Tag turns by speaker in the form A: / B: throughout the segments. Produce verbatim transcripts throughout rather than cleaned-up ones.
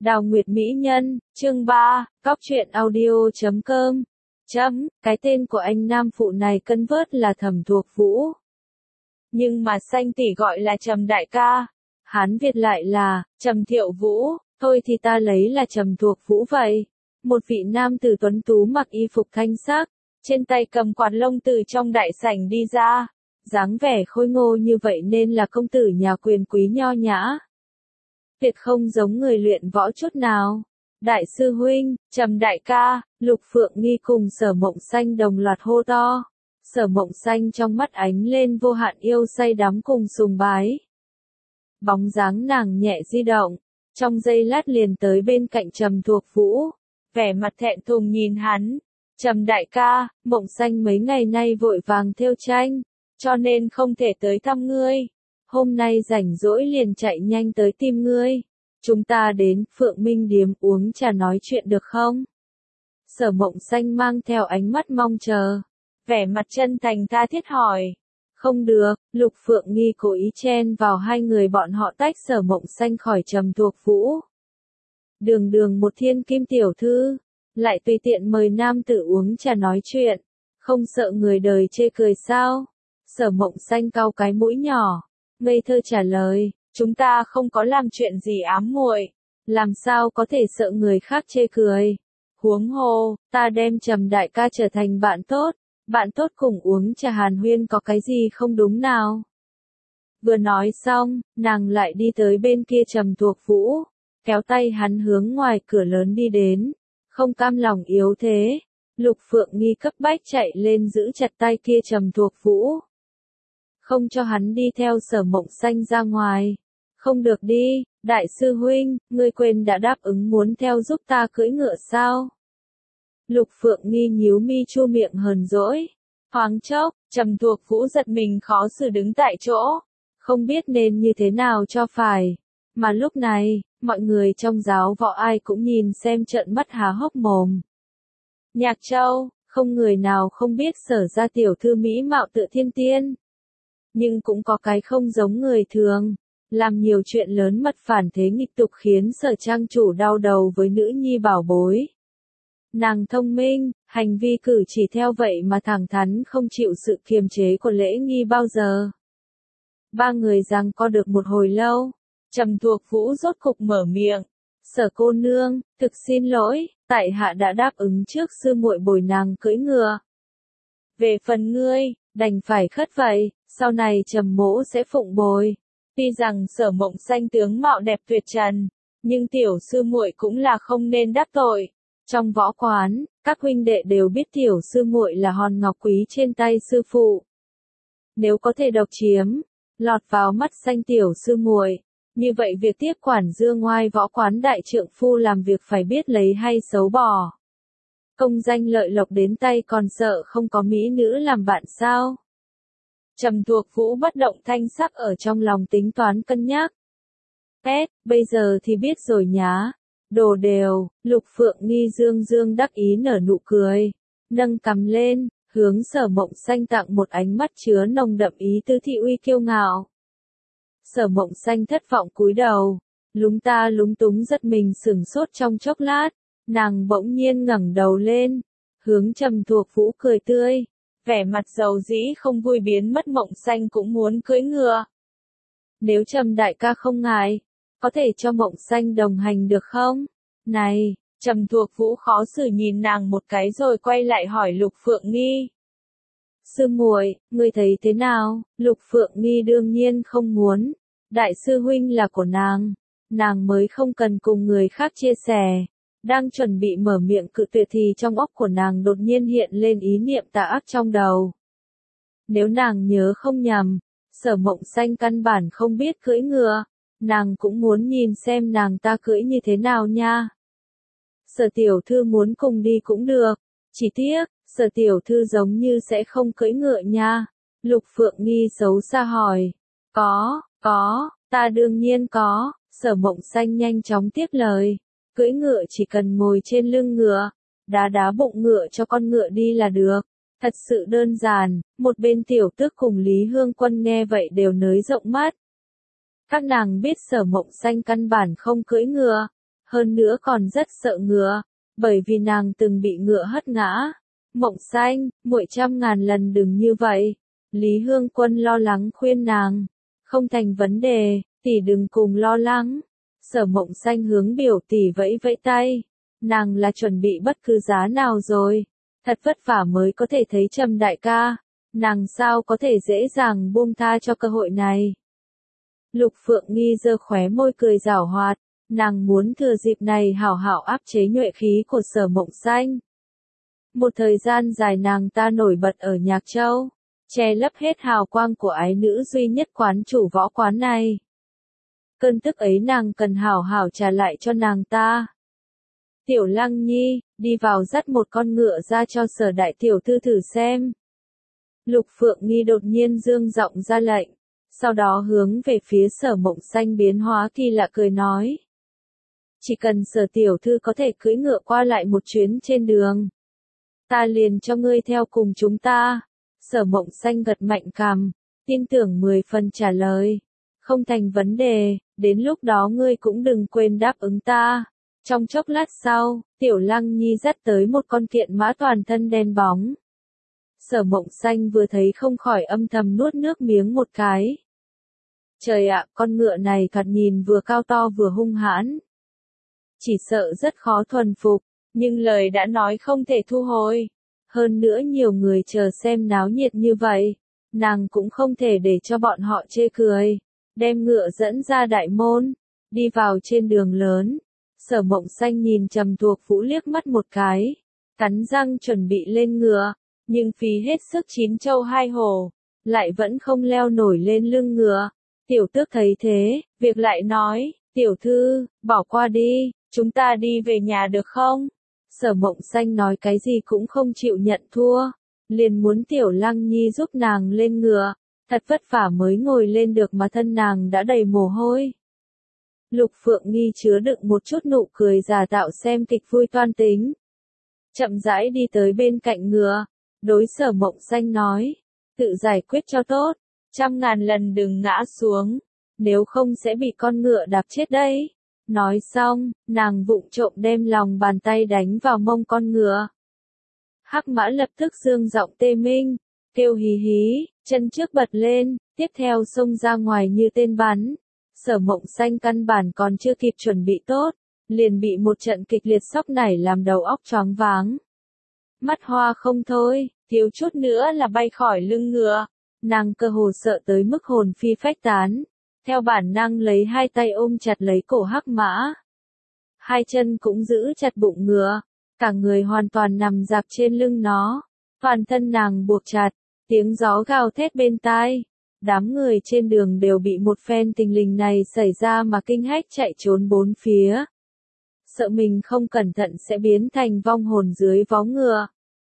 A: Đào Nguyệt Mỹ Nhân, chương ba, cóc truyện audio chấm com. Chấm, cái tên của anh nam phụ này cân vớt là Thẩm Thuộc Vũ. Nhưng mà xanh tỷ gọi là Trầm đại ca. Hán Việt lại là, Trầm Thiệu Vũ, thôi thì ta lấy là Trầm Thuộc Vũ vậy. Một vị nam tử tuấn tú mặc y phục thanh sắc, trên tay cầm quạt lông từ trong đại sảnh đi ra. Dáng vẻ khôi ngô như vậy nên là công tử nhà quyền quý nho nhã. Tuyệt không giống người luyện võ chút nào. Đại sư huynh, Trầm đại ca, Lục Phượng Nghi cùng Sở Mộng Xanh đồng loạt hô to. Sở Mộng Xanh trong mắt ánh lên vô hạn yêu say đắm cùng sùng bái. Bóng dáng nàng nhẹ di động, trong giây lát liền tới bên cạnh Trầm Thuộc Vũ, vẻ mặt thẹn thùng nhìn hắn. Trầm đại ca, Mộng Xanh mấy ngày nay vội vàng thêu tranh, cho nên không thể tới thăm ngươi. Hôm nay rảnh rỗi liền chạy nhanh tới tìm ngươi. Chúng ta đến Phượng Minh Điếm uống trà nói chuyện được không? Sở Mộng Xanh mang theo ánh mắt mong chờ, vẻ mặt chân thành tha thiết hỏi. Không được, Lục Phượng Nghi cố ý chen vào hai người bọn họ tách Sở Mộng Xanh khỏi Trầm Thuộc Vũ. Đường đường một thiên kim tiểu thư, lại tùy tiện mời nam tử uống trà nói chuyện, không sợ người đời chê cười sao? Sở Mộng Xanh cau cái mũi nhỏ, ngây thơ trả lời, chúng ta không có làm chuyện gì ám muội, làm sao có thể sợ người khác chê cười. Huống hồ, ta đem Trầm đại ca trở thành bạn tốt, bạn tốt cùng uống trà hàn huyên có cái gì không đúng nào. Vừa nói xong, nàng lại đi tới bên kia Trầm Thuộc Vũ, kéo tay hắn hướng ngoài cửa lớn đi đến, không cam lòng yếu thế. Lục Phượng Nghi cấp bách chạy lên giữ chặt tay kia Trầm Thuộc Vũ, không cho hắn đi theo Sở Mộng Xanh ra ngoài. Không được đi, đại sư huynh, ngươi quên đã đáp ứng muốn theo giúp ta cưỡi ngựa sao? Lục Phượng Nghi nhíu mi chu miệng hờn dỗi. Thoáng chốc, Trầm Thuộc Vũ giật mình khó xử đứng tại chỗ, không biết nên như thế nào cho phải. Mà lúc này, mọi người trong giáo võ ai cũng nhìn xem trợn mắt há hốc mồm. Nhạc Châu, không người nào không biết Sở gia tiểu thư mỹ mạo tựa thiên tiên. Nhưng cũng có cái không giống người thường, làm nhiều chuyện lớn mật phản thế nghịch tục khiến Sở trang chủ đau đầu với nữ nhi bảo bối. Nàng thông minh, hành vi cử chỉ theo vậy mà thẳng thắn không chịu sự kiềm chế của lễ nghi bao giờ. Ba người giằng co được một hồi lâu, Trầm Thuộc Vũ rốt cục mở miệng. Sở cô nương, thực xin lỗi, tại hạ đã đáp ứng trước sư muội bồi nàng cưỡi ngựa. Về phần ngươi, đành phải khất vậy, sau này Trầm mỗ sẽ phụng bồi. Tuy rằng Sở Mộng Xanh tướng mạo đẹp tuyệt trần, nhưng tiểu sư muội cũng là không nên đắc tội. Trong võ quán, các huynh đệ đều biết tiểu sư muội là hòn ngọc quý trên tay sư phụ. Nếu có thể độc chiếm, lọt vào mắt xanh tiểu sư muội, như vậy việc tiếp quản dương ngoai võ quán đại trượng phu làm việc phải biết lấy hay xấu bỏ. Công danh lợi lộc đến tay còn sợ không có mỹ nữ làm bạn sao? Trầm Thuộc Vũ bất động thanh sắc ở trong lòng tính toán cân nhắc. Pét, bây giờ thì biết rồi nhá. Đồ đều, Lục Phượng Nghi dương dương đắc ý nở nụ cười, nâng cằm lên, hướng Sở Mộng Xanh tặng một ánh mắt chứa nồng đậm ý tứ thị uy kiêu ngạo. Sở Mộng Xanh thất vọng cúi đầu, lúng ta lúng túng giật mình sửng sốt trong chốc lát, nàng bỗng nhiên ngẩng đầu lên, hướng Trầm Thuộc Vũ cười tươi, vẻ mặt dầu dĩ không vui biến mất. Mộng Xanh cũng muốn cưỡi ngựa. Nếu Trầm đại ca không ngại, có thể cho Mộng Xanh đồng hành được không? Này, Trầm Thuộc Vũ khó xử nhìn nàng một cái rồi quay lại hỏi Lục Phượng Nghi. Sư muội, ngươi thấy thế nào? Lục Phượng Nghi đương nhiên không muốn. Đại sư huynh là của nàng, nàng mới không cần cùng người khác chia sẻ. Đang chuẩn bị mở miệng cự tuyệt thì trong óc của nàng đột nhiên hiện lên ý niệm tà ác trong đầu. Nếu nàng nhớ không nhầm, Sở Mộng Xanh căn bản không biết cưỡi ngựa, nàng cũng muốn nhìn xem nàng ta cưỡi như thế nào nha. Sở tiểu thư muốn cùng đi cũng được, chỉ tiếc, Sở tiểu thư giống như sẽ không cưỡi ngựa nha. Lục Phượng Nghi xấu xa hỏi. Có, có, ta đương nhiên có. Sở Mộng Xanh nhanh chóng tiếp lời. Cưỡi ngựa chỉ cần ngồi trên lưng ngựa, đá đá bụng ngựa cho con ngựa đi là được. Thật sự đơn giản. Một bên tiểu tước cùng Lý Hương Quân nghe vậy đều nới rộng mắt. Các nàng biết Sở Mộng Xanh căn bản không cưỡi ngựa, hơn nữa còn rất sợ ngựa, bởi vì nàng từng bị ngựa hất ngã. Mộng Xanh, muội trăm ngàn lần đừng như vậy. Lý Hương Quân lo lắng khuyên nàng. Không thành vấn đề, tỷ đừng cùng lo lắng. Sở Mộng Xanh hướng biểu tỷ vẫy vẫy tay. Nàng là chuẩn bị bất cứ giá nào rồi. Thật vất vả mới có thể thấy Trầm đại ca. Nàng sao có thể dễ dàng buông tha cho cơ hội này. Lục Phượng Nghi giơ khóe môi cười giảo hoạt. Nàng muốn thừa dịp này hảo hảo áp chế nhuệ khí của Sở Mộng Xanh. Một thời gian dài nàng ta nổi bật ở Nhạc Châu, che lấp hết hào quang của ái nữ duy nhất quán chủ võ quán này. Cơn tức ấy nàng cần hảo hảo trả lại cho nàng ta. Tiểu Lăng Nhi, đi vào dắt một con ngựa ra cho Sở đại tiểu thư thử xem. Lục Phượng Nghi đột nhiên dương giọng ra lệnh, sau đó hướng về phía Sở Mộng Xanh biến hóa kỳ lạ cười nói. Chỉ cần Sở tiểu thư có thể cưỡi ngựa qua lại một chuyến trên đường, ta liền cho ngươi theo cùng chúng ta. Sở Mộng Xanh gật mạnh cằm, tin tưởng mười phần trả lời. Không thành vấn đề, đến lúc đó ngươi cũng đừng quên đáp ứng ta. Trong chốc lát sau, Tiểu Lăng Nhi dắt tới một con kiện mã toàn thân đen bóng. Sở Mộng Xanh vừa thấy không khỏi âm thầm nuốt nước miếng một cái. Trời ạ, con ngựa này thoạt nhìn vừa cao to vừa hung hãn. Chỉ sợ rất khó thuần phục, nhưng lời đã nói không thể thu hồi. Hơn nữa nhiều người chờ xem náo nhiệt như vậy, nàng cũng không thể để cho bọn họ chê cười. Đem ngựa dẫn ra đại môn, đi vào trên đường lớn. Sở Mộng Xanh nhìn Trầm Thuộc Vũ liếc mắt một cái, cắn răng chuẩn bị lên ngựa, nhưng phí hết sức chín châu hai hổ, lại vẫn không leo nổi lên lưng ngựa. Tiểu Tước thấy thế, việc lại nói, tiểu thư, bỏ qua đi, chúng ta đi về nhà được không? Sở Mộng Xanh nói cái gì cũng không chịu nhận thua, liền muốn Tiểu Lăng Nhi giúp nàng lên ngựa, thật vất vả mới ngồi lên được mà thân nàng đã đầy mồ hôi. Lục Phượng Nghi chứa đựng một chút nụ cười giả tạo xem kịch vui toan tính. Chậm rãi đi tới bên cạnh ngựa, đối Sở Mộng Xanh nói, tự giải quyết cho tốt, trăm ngàn lần đừng ngã xuống, nếu không sẽ bị con ngựa đạp chết đấy. Nói xong, nàng vụng trộm đem lòng bàn tay đánh vào mông con ngựa. Hắc mã lập tức dương giọng tê minh, kêu hí hí, chân trước bật lên, tiếp theo xông ra ngoài như tên bắn. Sở Mộng Xanh căn bản còn chưa kịp chuẩn bị tốt, liền bị một trận kịch liệt sốc nảy làm đầu óc choáng váng. Mắt hoa không thôi, thiếu chút nữa là bay khỏi lưng ngựa, nàng cơ hồ sợ tới mức hồn phi phách tán. Theo bản năng lấy hai tay ôm chặt lấy cổ hắc mã. Hai chân cũng giữ chặt bụng ngựa, cả người hoàn toàn nằm dạp trên lưng nó. Toàn thân nàng buộc chặt, tiếng gió gào thét bên tai. Đám người trên đường đều bị một phen tình lình này xảy ra mà kinh hách chạy trốn bốn phía. Sợ mình không cẩn thận sẽ biến thành vong hồn dưới vó ngựa.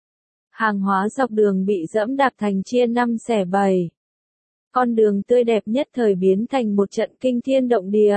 A: Hàng hóa dọc đường bị dẫm đạp thành chia năm xẻ bảy. Con đường tươi đẹp nhất thời biến thành một trận kinh thiên động địa.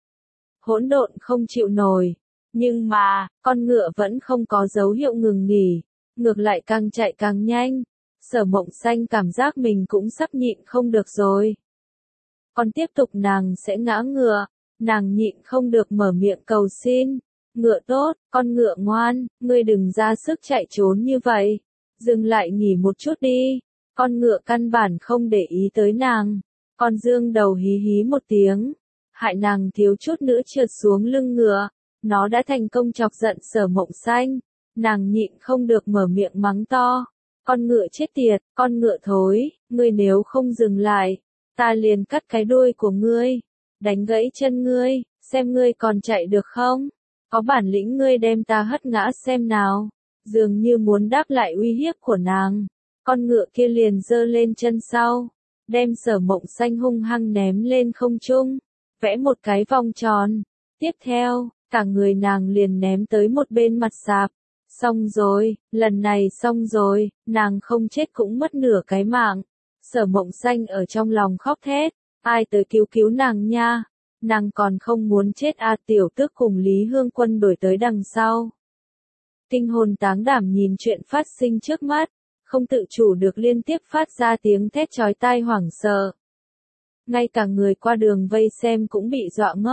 A: Hỗn độn không chịu nổi. Nhưng mà, con ngựa vẫn không có dấu hiệu ngừng nghỉ. Ngược lại càng chạy càng nhanh. Sở Mộng Xanh cảm giác mình cũng sắp nhịn không được rồi. Còn tiếp tục nàng sẽ ngã ngựa. Nàng nhịn không được mở miệng cầu xin. Ngựa tốt, con ngựa ngoan, ngươi đừng ra sức chạy trốn như vậy. Dừng lại nghỉ một chút đi. Con ngựa căn bản không để ý tới nàng. Con dương đầu hí hí một tiếng. Hại nàng thiếu chút nữa trượt xuống lưng ngựa. Nó đã thành công chọc giận Sở Mộng Xanh. Nàng nhịn không được mở miệng mắng to. Con ngựa chết tiệt, con ngựa thối, ngươi nếu không dừng lại, ta liền cắt cái đuôi của ngươi. Đánh gãy chân ngươi, xem ngươi còn chạy được không? Có bản lĩnh ngươi đem ta hất ngã xem nào. Dường như muốn đáp lại uy hiếp của nàng. Con ngựa kia liền giơ lên chân sau, đem Sở Mộng Xanh hung hăng ném lên không trung, vẽ một cái vòng tròn. Tiếp theo, cả người nàng liền ném tới một bên mặt sạp. Xong rồi, lần này xong rồi, nàng không chết cũng mất nửa cái mạng. Sở Mộng Xanh ở trong lòng khóc thét, ai tới cứu cứu nàng nha, nàng còn không muốn chết à. Tiểu Tước cùng Lý Hương Quân đuổi tới đằng sau. Kinh hồn táng đảm nhìn chuyện phát sinh trước mắt. Không tự chủ được liên tiếp phát ra tiếng thét chói tai hoảng sợ. Ngay cả người qua đường vây xem cũng bị dọa ngốc,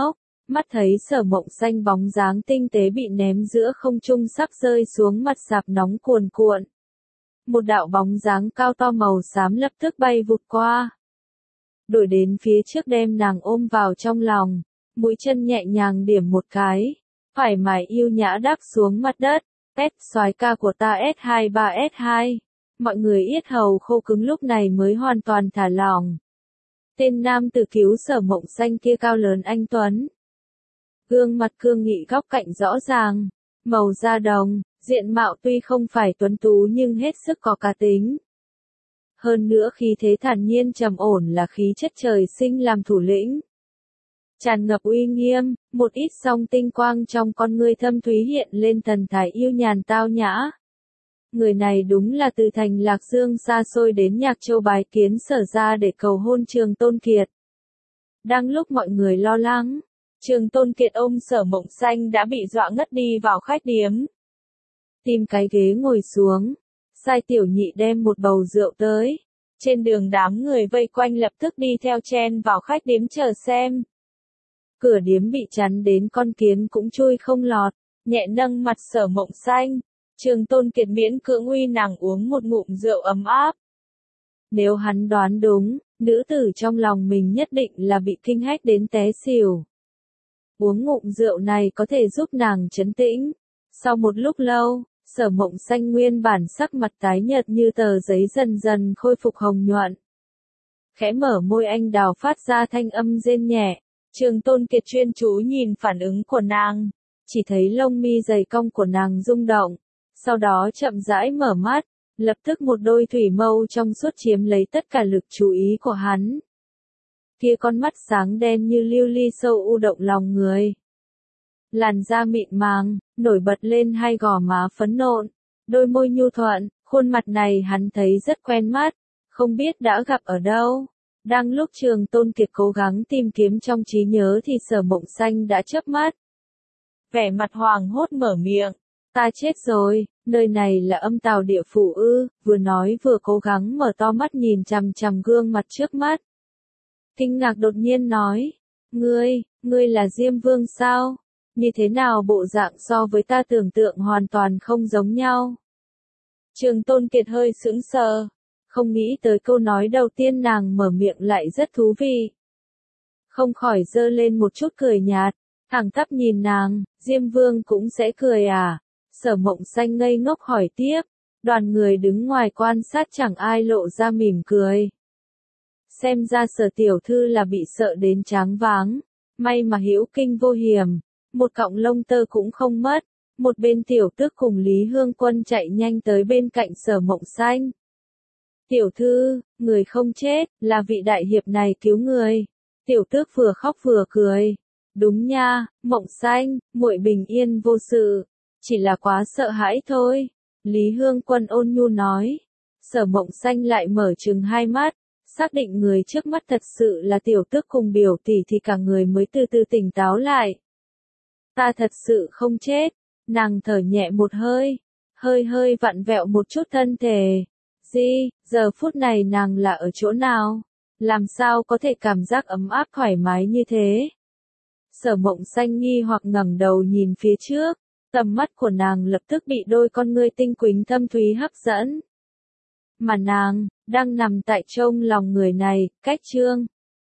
A: mắt thấy Sở Mộng Xanh bóng dáng tinh tế bị ném giữa không trung sắp rơi xuống mặt sạp nóng cuồn cuộn. Một đạo bóng dáng cao to màu xám lập tức bay vụt qua. Đuổi đến phía trước đem nàng ôm vào trong lòng, mũi chân nhẹ nhàng điểm một cái, thoải mái yêu nhã đáp xuống mặt đất. S soái ca của ta S hai ba S hai. Mọi người yết hầu khô cứng lúc này mới hoàn toàn thả lỏng. Tên nam tử cứu Sở Mộng Xanh kia cao lớn anh tuấn. Gương mặt cương nghị góc cạnh rõ ràng, màu da đồng, diện mạo tuy không phải tuấn tú nhưng hết sức có cá tính. Hơn nữa khí thế thản nhiên trầm ổn là khí chất trời sinh làm thủ lĩnh. Tràn ngập uy nghiêm, một ít song tinh quang trong con ngươi thâm thúy hiện lên thần thái yêu nhàn tao nhã. Người này đúng là từ thành Lạc Dương xa xôi đến Nhạc Châu bái kiến Sở gia để cầu hôn Trường Tôn Kiệt. Đang lúc mọi người lo lắng, Trường Tôn Kiệt ôm Sở Mộng Xanh đã bị dọa ngất đi vào khách điếm. Tìm cái ghế ngồi xuống, sai tiểu nhị đem một bầu rượu tới. Trên đường đám người vây quanh lập tức đi theo chen vào khách điếm chờ xem. Cửa điếm bị chắn đến con kiến cũng chui không lọt, nhẹ nâng mặt Sở Mộng Xanh. Trường Tôn Kiệt miễn cưỡng uy nàng uống một ngụm rượu ấm áp. Nếu hắn đoán đúng, nữ tử trong lòng mình nhất định là bị kinh hách đến té xỉu. Uống ngụm rượu này có thể giúp nàng trấn tĩnh. Sau một lúc lâu, Sở Mộng Xanh nguyên bản sắc mặt tái nhợt như tờ giấy dần dần khôi phục hồng nhuận. Khẽ mở môi anh đào phát ra thanh âm rên nhẹ. Trường Tôn Kiệt chuyên chú nhìn phản ứng của nàng, chỉ thấy lông mi dày cong của nàng rung động. Sau đó chậm rãi mở mắt, lập tức một đôi thủy mâu trong suốt chiếm lấy tất cả lực chú ý của hắn. Kia con mắt sáng đen như lưu ly sâu u động lòng người. Làn da mịn màng, nổi bật lên hai gò má phấn nộn, đôi môi nhu thuận, khuôn mặt này hắn thấy rất quen mắt, không biết đã gặp ở đâu. Đang lúc Trường Tôn Kiệt cố gắng tìm kiếm trong trí nhớ thì Sở Mộng Xanh đã chớp mắt. Vẻ mặt hoàng hốt mở miệng. Ta chết rồi, nơi này là âm tào địa phủ ư, vừa nói vừa cố gắng mở to mắt nhìn chằm chằm gương mặt trước mắt. Kinh ngạc đột nhiên nói, ngươi, ngươi là Diêm Vương sao? Như thế nào bộ dạng so với ta tưởng tượng hoàn toàn không giống nhau? Trường Tôn Kiệt hơi sững sờ, không nghĩ tới câu nói đầu tiên nàng mở miệng lại rất thú vị. Không khỏi giơ lên một chút cười nhạt, thẳng tắp nhìn nàng, Diêm Vương cũng sẽ cười à? Sở Mộng Xanh ngây ngốc hỏi tiếp, đoàn người đứng ngoài quan sát chẳng ai lộ ra mỉm cười. Xem ra Sở tiểu thư là bị sợ đến choáng váng, may mà hữu kinh vô hiểm, một cọng lông tơ cũng không mất. Một bên tiểu tước cùng Lý Hương Quân chạy nhanh tới bên cạnh Sở Mộng Xanh. Tiểu thư, người không chết, là vị đại hiệp này cứu người. Tiểu tước vừa khóc vừa cười. Đúng nha, Mộng Xanh, muội bình yên vô sự. Chỉ là quá sợ hãi thôi. Lý Hương Quân ôn nhu nói. Sở Mộng Xanh lại mở trừng hai mắt. Xác định người trước mắt thật sự là tiểu tước cùng biểu tỷ thì cả người mới từ từ tỉnh táo lại. Ta thật sự không chết. Nàng thở nhẹ một hơi. Hơi hơi vặn vẹo một chút thân thể. Di, giờ phút này nàng là ở chỗ nào? Làm sao có thể cảm giác ấm áp thoải mái như thế? Sở Mộng Xanh nghi hoặc ngẩng đầu nhìn phía trước. Tầm mắt của nàng lập tức bị đôi con ngươi tinh quỳnh thâm thúy hấp dẫn. Mà nàng, đang nằm tại trong lòng người này, cách chương.